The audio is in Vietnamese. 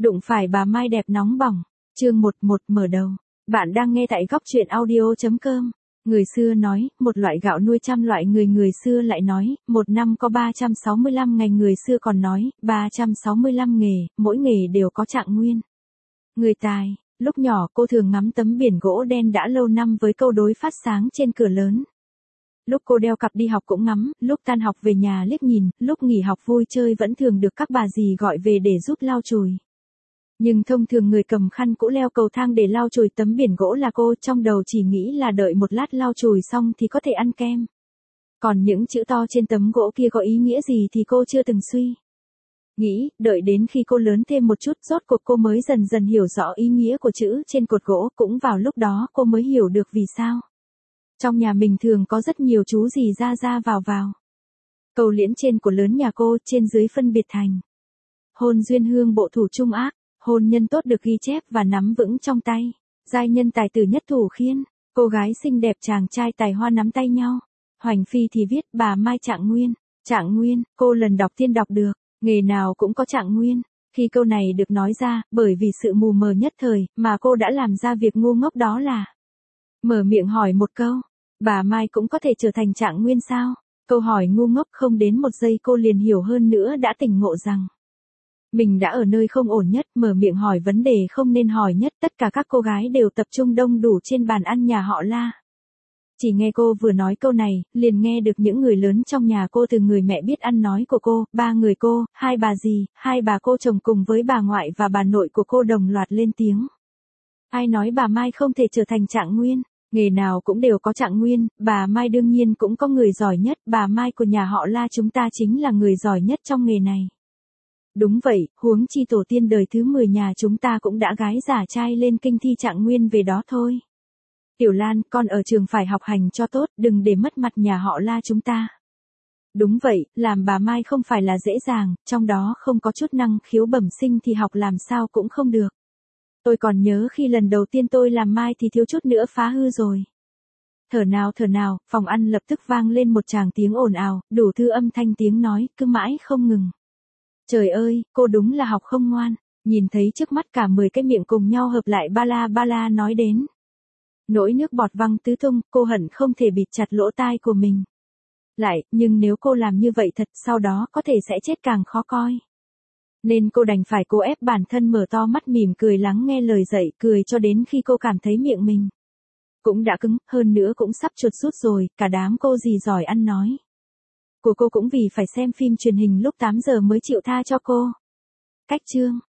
Đụng phải bà Mai đẹp nóng bỏng. Chương 11 mở đầu. Bạn đang nghe tại góc truyện audio.com. Người xưa nói, một loại gạo nuôi trăm loại người. Người xưa lại nói, một năm có 365 ngày. Người xưa còn nói, 365 nghề, mỗi nghề đều có trạng nguyên. Người tài, lúc nhỏ cô thường ngắm tấm biển gỗ đen đã lâu năm với câu đối phát sáng trên cửa lớn. Lúc cô đeo cặp đi học cũng ngắm, lúc tan học về nhà liếc nhìn, lúc nghỉ học vui chơi vẫn thường được các bà dì gọi về để giúp lau chùi. Nhưng thông thường người cầm khăn cũ leo cầu thang để lau chùi tấm biển gỗ là cô, trong đầu chỉ nghĩ là đợi một lát lau chùi xong thì có thể ăn kem. Còn những chữ to trên tấm gỗ kia có ý nghĩa gì thì cô chưa từng suy nghĩ, đợi đến khi cô lớn thêm một chút rốt cuộc cô mới dần dần hiểu rõ ý nghĩa của chữ trên cột gỗ, cũng vào lúc đó cô mới hiểu được vì sao trong nhà mình thường có rất nhiều chú rì ra ra vào vào. Cầu liễn trên của lớn nhà cô, trên dưới phân biệt thành hôn duyên hương bộ thủ trung ác, hôn nhân tốt được ghi chép và nắm vững trong tay, giai nhân tài tử nhất thủ khiên, cô gái xinh đẹp chàng trai tài hoa nắm tay nhau. Hoành phi thì viết bà Mai trạng nguyên. Trạng nguyên, cô lần đọc tiên đọc được, nghề nào cũng có trạng nguyên. Khi câu này được nói ra, bởi vì sự mù mờ nhất thời, mà cô đã làm ra việc ngu ngốc đó là mở miệng hỏi một câu, bà Mai cũng có thể trở thành trạng nguyên sao? Câu hỏi ngu ngốc không đến một giây cô liền hiểu hơn nữa, đã tỉnh ngộ rằng mình đã ở nơi không ổn nhất, mở miệng hỏi vấn đề không nên hỏi nhất. Tất cả các cô gái đều tập trung đông đủ trên bàn ăn nhà họ La. Chỉ nghe cô vừa nói câu này, liền nghe được những người lớn trong nhà cô, từ người mẹ biết ăn nói của cô, ba người cô, hai bà dì, hai bà cô chồng cùng với bà ngoại và bà nội của cô đồng loạt lên tiếng. Ai nói bà Mai không thể trở thành trạng nguyên? Nghề nào cũng đều có trạng nguyên, bà Mai đương nhiên cũng có người giỏi nhất, bà Mai của nhà họ La chúng ta chính là người giỏi nhất trong nghề này. Đúng vậy, huống chi tổ tiên đời thứ 10 nhà chúng ta cũng đã gái giả trai lên kinh thi trạng nguyên về đó thôi. Tiểu Lan, con ở trường phải học hành cho tốt, đừng để mất mặt nhà họ La chúng ta. Đúng vậy, làm bà Mai không phải là dễ dàng, trong đó không có chút năng khiếu bẩm sinh thì học làm sao cũng không được. Tôi còn nhớ khi lần đầu tiên tôi làm Mai thì thiếu chút nữa phá hư rồi. Thở nào, phòng ăn lập tức vang lên một tràng tiếng ồn ào, đủ thứ âm thanh tiếng nói, cứ mãi không ngừng. Trời ơi, cô đúng là học không ngoan, nhìn thấy trước mắt cả 10 cái miệng cùng nhau hợp lại ba la nói đến. Nỗi nước bọt văng tứ tung, cô hận không thể bịt chặt lỗ tai của mình lại, nhưng nếu cô làm như vậy thật, sau đó có thể sẽ chết càng khó coi. Nên cô đành phải cố ép bản thân mở to mắt mỉm cười lắng nghe lời dạy, cười cho đến khi cô cảm thấy miệng mình cũng đã cứng, hơn nữa cũng sắp chuột rút rồi. Cả đám cô dì giỏi ăn nói của cô cũng vì phải xem phim truyền hình lúc 8 giờ mới chịu tha cho cô. Cách chương